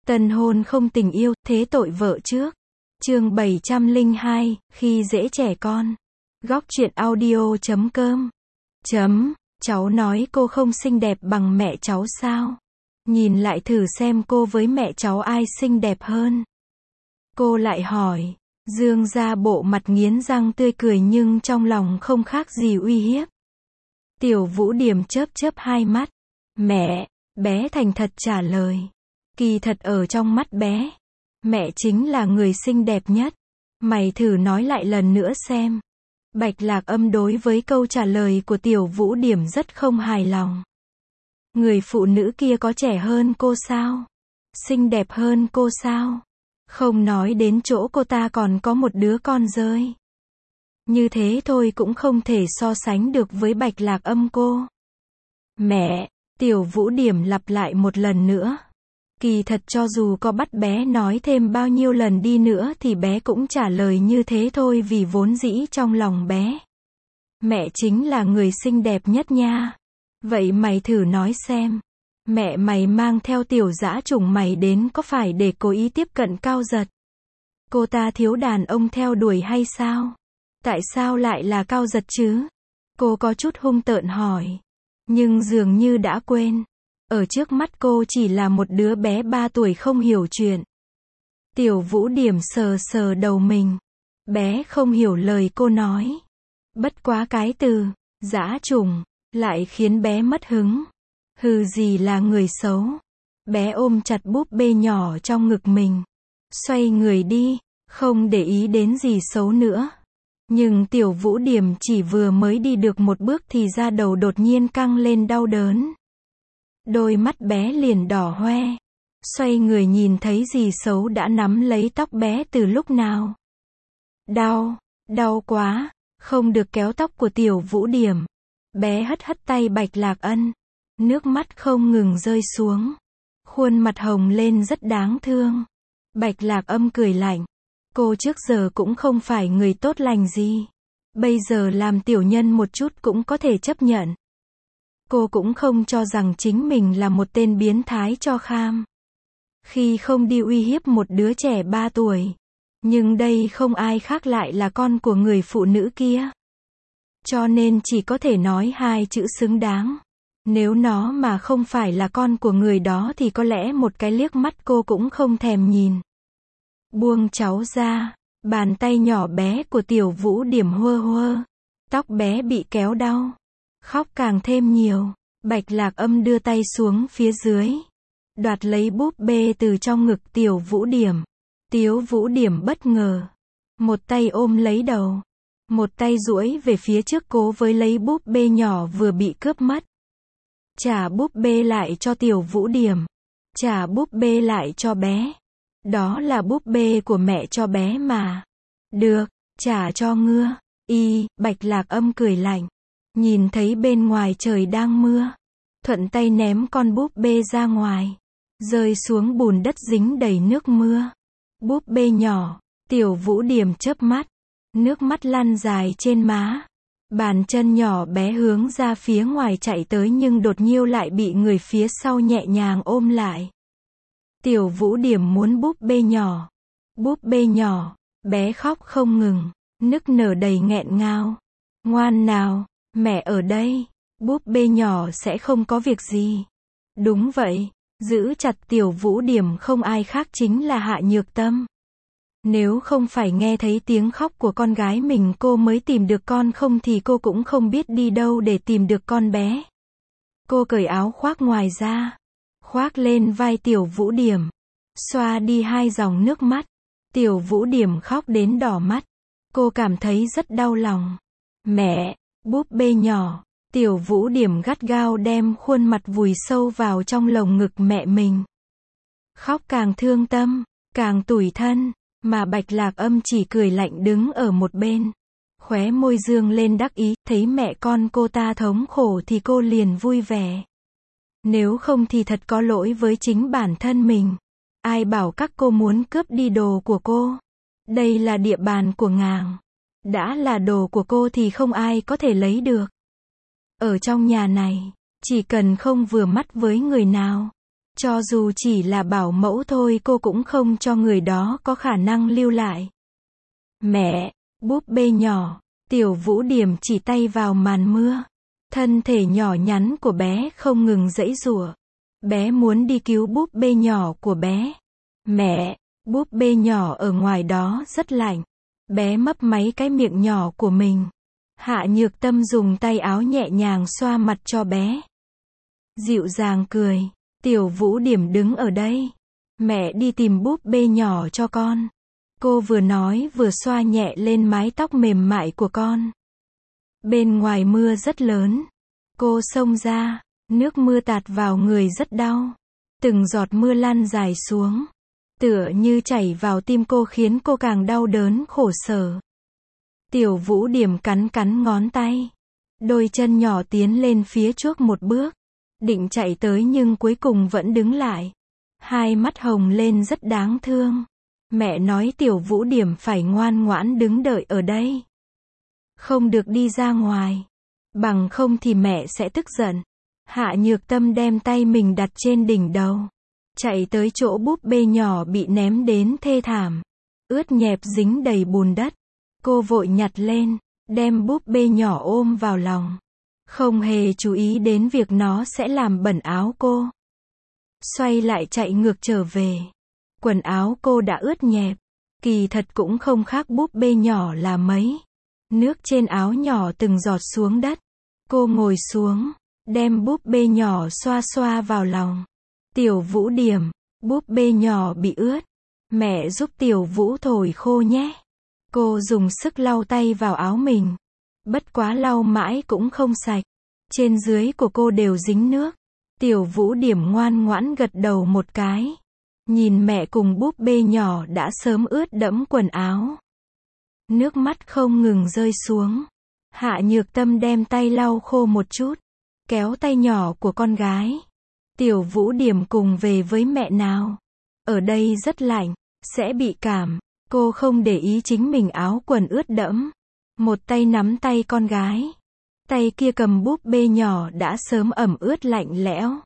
Tân hôn không tình yêu, thế tội vợ trước. Chương 702, khi dễ trẻ con. Góc truyện audio.com. Cháu nói cô không xinh đẹp bằng mẹ cháu sao? Nhìn lại thử xem cô với mẹ cháu ai xinh đẹp hơn. Cô lại hỏi. Dương ra bộ mặt nghiến răng tươi cười nhưng trong lòng không khác gì uy hiếp. Tiểu Vũ Điểm chớp chớp hai mắt. Mẹ, bé thành thật trả lời. Kỳ thật ở trong mắt bé, mẹ chính là người xinh đẹp nhất. Mày thử nói lại lần nữa xem. Bạch Lạc Âm đối với câu trả lời của Tiểu Vũ Điểm rất không hài lòng. Người phụ nữ kia có trẻ hơn cô sao? Xinh đẹp hơn cô sao? Không nói đến chỗ cô ta còn có một đứa con rơi. Như thế thôi cũng không thể so sánh được với Bạch Lạc Âm cô. Mẹ, Tiểu Vũ Điểm lặp lại một lần nữa. Kỳ thật cho dù có bắt bé nói thêm bao nhiêu lần đi nữa thì bé cũng trả lời như thế thôi vì vốn dĩ trong lòng bé. Mẹ chính là người xinh đẹp nhất nha. Vậy mày thử nói xem. Mẹ mày mang theo tiểu dã chủng mày đến có phải để cố ý tiếp cận Cao Giật? Cô ta thiếu đàn ông theo đuổi hay sao? Tại sao lại là Cao Giật chứ? Cô có chút hung tợn hỏi. Nhưng dường như đã quên. Ở trước mắt cô chỉ là một đứa bé 3 tuổi không hiểu chuyện. Tiểu Vũ Điểm sờ sờ đầu mình. Bé không hiểu lời cô nói. Bất quá cái từ dã chủng lại khiến bé mất hứng. Hừ, gì là người xấu? Bé ôm chặt búp bê nhỏ trong ngực mình. Xoay người đi, không để ý đến gì xấu nữa. Nhưng Tiểu Vũ Điểm chỉ vừa mới đi được một bước thì da đầu đột nhiên căng lên đau đớn. Đôi mắt bé liền đỏ hoe. Xoay người nhìn thấy dì xấu đã nắm lấy tóc bé từ lúc nào. Đau quá, không được kéo tóc của Tiểu Vũ Điểm. Bé hất hất tay Bạch Lạc Ân. Nước mắt không ngừng rơi xuống. Khuôn mặt hồng lên rất đáng thương. Bạch Lạc Âm cười lạnh. Cô trước giờ cũng không phải người tốt lành gì. Bây giờ làm tiểu nhân một chút cũng có thể chấp nhận. Cô cũng không cho rằng chính mình là một tên biến thái cho kham. Khi không đi uy hiếp một đứa trẻ 3 tuổi. Nhưng đây không ai khác lại là con của người phụ nữ kia. Cho nên chỉ có thể nói hai chữ xứng đáng. Nếu nó mà không phải là con của người đó thì có lẽ một cái liếc mắt cô cũng không thèm nhìn. Buông cháu ra. Bàn tay nhỏ bé của Tiểu Vũ Điểm huơ. Tóc bé bị kéo đau. Khóc càng thêm nhiều. Bạch Lạc Âm đưa tay xuống phía dưới. Đoạt lấy búp bê từ trong ngực Tiểu Vũ Điểm. Tiểu Vũ Điểm bất ngờ. Một tay ôm lấy đầu. Một tay duỗi về phía trước cố với lấy búp bê nhỏ vừa bị cướp mất. Trả búp bê lại cho Tiểu Vũ Điểm. Trả búp bê lại cho bé. Đó là búp bê của mẹ cho bé mà. Được, trả cho ngưa. Bạch Lạc Âm cười lạnh. Nhìn thấy bên ngoài trời đang mưa. Thuận tay ném con búp bê ra ngoài. Rơi xuống bùn đất dính đầy nước mưa. Búp bê nhỏ. Tiểu Vũ Điểm chớp mắt. Nước mắt lăn dài trên má. Bàn chân nhỏ bé hướng ra phía ngoài chạy tới nhưng đột nhiên lại bị người phía sau nhẹ nhàng ôm lại. Tiểu Vũ Điểm muốn búp bê nhỏ. Búp bê nhỏ. Bé khóc không ngừng. Nức nở đầy nghẹn ngào. Ngoan nào, mẹ ở đây. Búp bê nhỏ sẽ không có việc gì. Đúng vậy. Giữ chặt Tiểu Vũ Điểm không ai khác chính là Hạ Nhược Tâm. Nếu không phải nghe thấy tiếng khóc của con gái mình cô mới tìm được con không thì cô cũng không biết đi đâu để tìm được con bé. Cô cởi áo khoác ngoài ra. Khoác lên vai Tiểu Vũ Điểm. Xoa đi hai dòng nước mắt. Tiểu Vũ Điểm khóc đến đỏ mắt. Cô cảm thấy rất đau lòng. Mẹ, búp bê nhỏ. Tiểu Vũ Điểm gắt gao đem khuôn mặt vùi sâu vào trong lồng ngực mẹ mình. Khóc càng thương tâm, càng tủi thân. Mà Bạch Lạc Âm chỉ cười lạnh đứng ở một bên. Khóe môi dương lên đắc ý. Thấy mẹ con cô ta thống khổ thì cô liền vui vẻ. Nếu không thì thật có lỗi với chính bản thân mình. Ai bảo các cô muốn cướp đi đồ của cô. Đây là địa bàn của ngàng. Đã là đồ của cô thì không ai có thể lấy được. Ở trong nhà này, chỉ cần không vừa mắt với người nào, Cho dù chỉ là bảo mẫu thôi cô cũng không cho người đó có khả năng lưu lại. Mẹ, búp bê nhỏ, Tiểu Vũ Điểm chỉ tay vào màn mưa. Thân thể nhỏ nhắn của bé không ngừng giãy giụa. Bé muốn đi cứu búp bê nhỏ của bé. Mẹ, búp bê nhỏ ở ngoài đó rất lạnh. Bé mấp máy cái miệng nhỏ của mình. Hạ Nhược Tâm dùng tay áo nhẹ nhàng xoa mặt cho bé. Dịu dàng cười. Tiểu Vũ Điểm đứng ở đây. Mẹ đi tìm búp bê nhỏ cho con. Cô vừa nói vừa xoa nhẹ lên mái tóc mềm mại của con. Bên ngoài mưa rất lớn. Cô xông ra. Nước mưa tạt vào người rất đau. Từng giọt mưa lăn dài xuống. Tựa như chảy vào tim cô khiến cô càng đau đớn khổ sở. Tiểu Vũ Điểm cắn cắn ngón tay. Đôi chân nhỏ tiến lên phía trước một bước. Định chạy tới nhưng cuối cùng vẫn đứng lại. Hai mắt hồng lên rất đáng thương. Mẹ nói Tiểu Vũ Điểm phải ngoan ngoãn đứng đợi ở đây. Không được đi ra ngoài. Bằng không thì mẹ sẽ tức giận. Hạ Nhược Tâm đem tay mình đặt trên đỉnh đầu. Chạy tới chỗ búp bê nhỏ bị ném đến thê thảm. Ướt nhẹp dính đầy bùn đất. Cô vội nhặt lên. Đem búp bê nhỏ ôm vào lòng. Không hề chú ý đến việc nó sẽ làm bẩn áo cô. Xoay lại chạy ngược trở về. Quần áo cô đã ướt nhẹp. Kỳ thật cũng không khác búp bê nhỏ là mấy. Nước trên áo nhỏ từng giọt xuống đất. Cô ngồi xuống. Đem búp bê nhỏ xoa xoa vào lòng. Tiểu Vũ Điểm, búp bê nhỏ bị ướt. Mẹ giúp Tiểu Vũ thổi khô nhé. Cô dùng sức lau tay vào áo mình. Bất quá lau mãi cũng không sạch. Trên dưới của cô đều dính nước. Tiểu Vũ Điểm ngoan ngoãn gật đầu một cái. Nhìn mẹ cùng búp bê nhỏ đã sớm ướt đẫm quần áo. Nước mắt không ngừng rơi xuống. Hạ Nhược Tâm đem tay lau khô một chút. Kéo tay nhỏ của con gái. Tiểu Vũ Điểm cùng về với mẹ nào. Ở đây rất lạnh, sẽ bị cảm. Cô không để ý chính mình áo quần ướt đẫm. Một tay nắm tay con gái. Tay kia cầm búp bê nhỏ đã sớm ẩm ướt lạnh lẽo.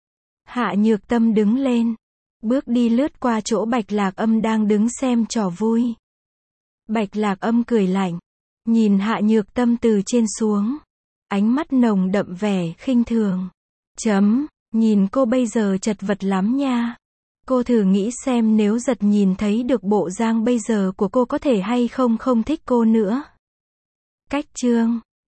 Hạ Nhược Tâm đứng lên. Bước đi lướt qua chỗ Bạch Lạc Âm đang đứng xem trò vui. Bạch Lạc Âm cười lạnh. Nhìn Hạ Nhược Tâm từ trên xuống. Ánh mắt nồng đậm vẻ khinh thường. Nhìn cô bây giờ chật vật lắm nha. Cô thử nghĩ xem nếu Giật nhìn thấy được bộ dáng bây giờ của cô có thể hay không không thích cô nữa. Cách chương